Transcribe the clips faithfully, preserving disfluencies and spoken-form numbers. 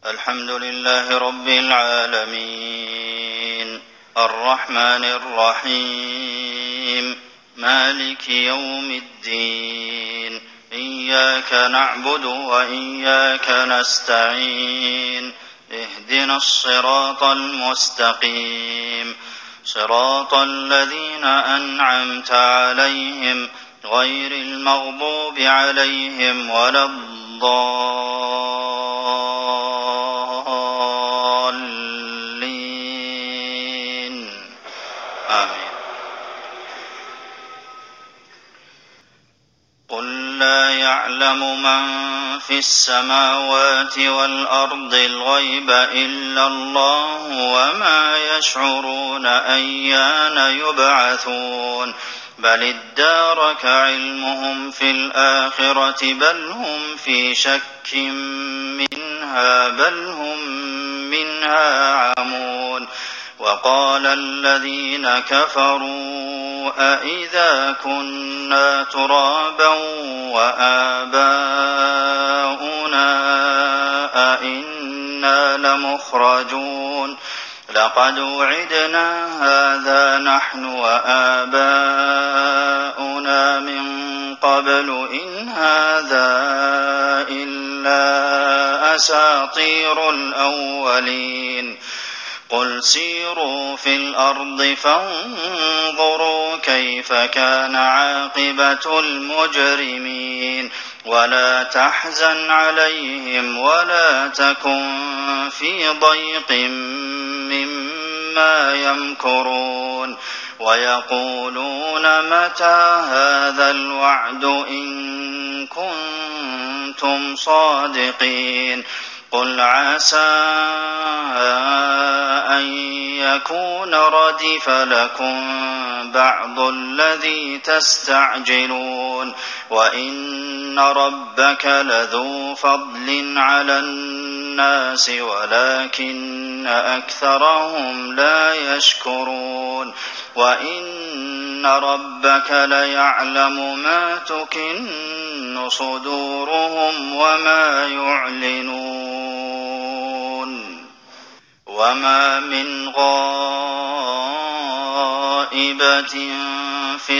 الحمد لله رب العالمين الرحمن الرحيم مالك يوم الدين إياك نعبد وإياك نستعين اهدنا الصراط المستقيم صراط الذين أنعمت عليهم غير المغضوب عليهم ولا الضالين آمين. قل لا يعلم من في السماوات والأرض الغيب إلا الله وما يشعرون أيان يبعثون بل ادارك علمهم في الآخرة بل هم في شك منها بل هم منها عمون. وقال الذين كفروا أإذا كنا ترابا وآباؤنا أإنا لمخرجون لقد وعدنا هذا نحن وآباؤنا من قبل إن هذا إلا أساطير الأولين. قل سيروا في الأرض فانظروا كيف كان عاقبة المجرمين ولا تحزن عليهم ولا تكن في ضيق مما يمكرون ويقولون متى هذا الوعد إن كنتم صادقين. قل عسى أن يكون ردف لكم بعض الذي تستعجلون وإن ربك لذو فضل على الناس ولكن أكثرهم لا يشكرون وإن ربك ليعلم ما تكن صدورهم وما يعلنون. وما من غائبة في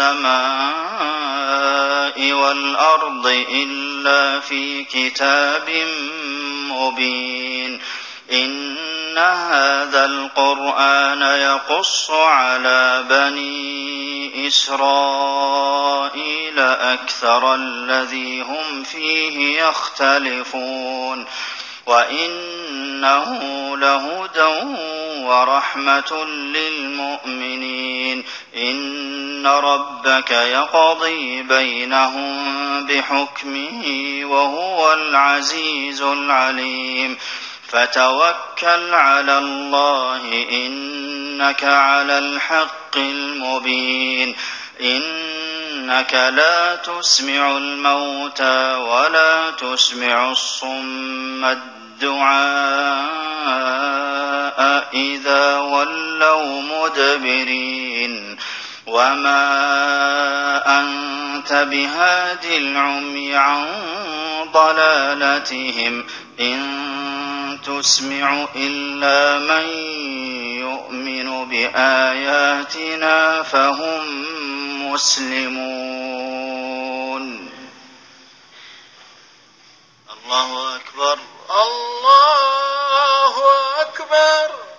السماء والأرض إلا في كتاب مبين. إن هذا القرآن يقص على بني إسرائيل أكثر الذي هم فيه يختلفون وإنه لهدى ورحمة للمؤمنين. إن ربك يقضي بينهم بحكمه وهو العزيز العليم. فتوكل على الله إنك على الحق المبين. إنك لا تسمع الموتى ولا تسمع الصم الدعاء إذا ولوا مدبرين. وما أنت بهاد العمي عن ضلالتهم إن تسمع إلا من يؤمن بآياتنا فهم مسلمون. الله أكبر الله أكبر.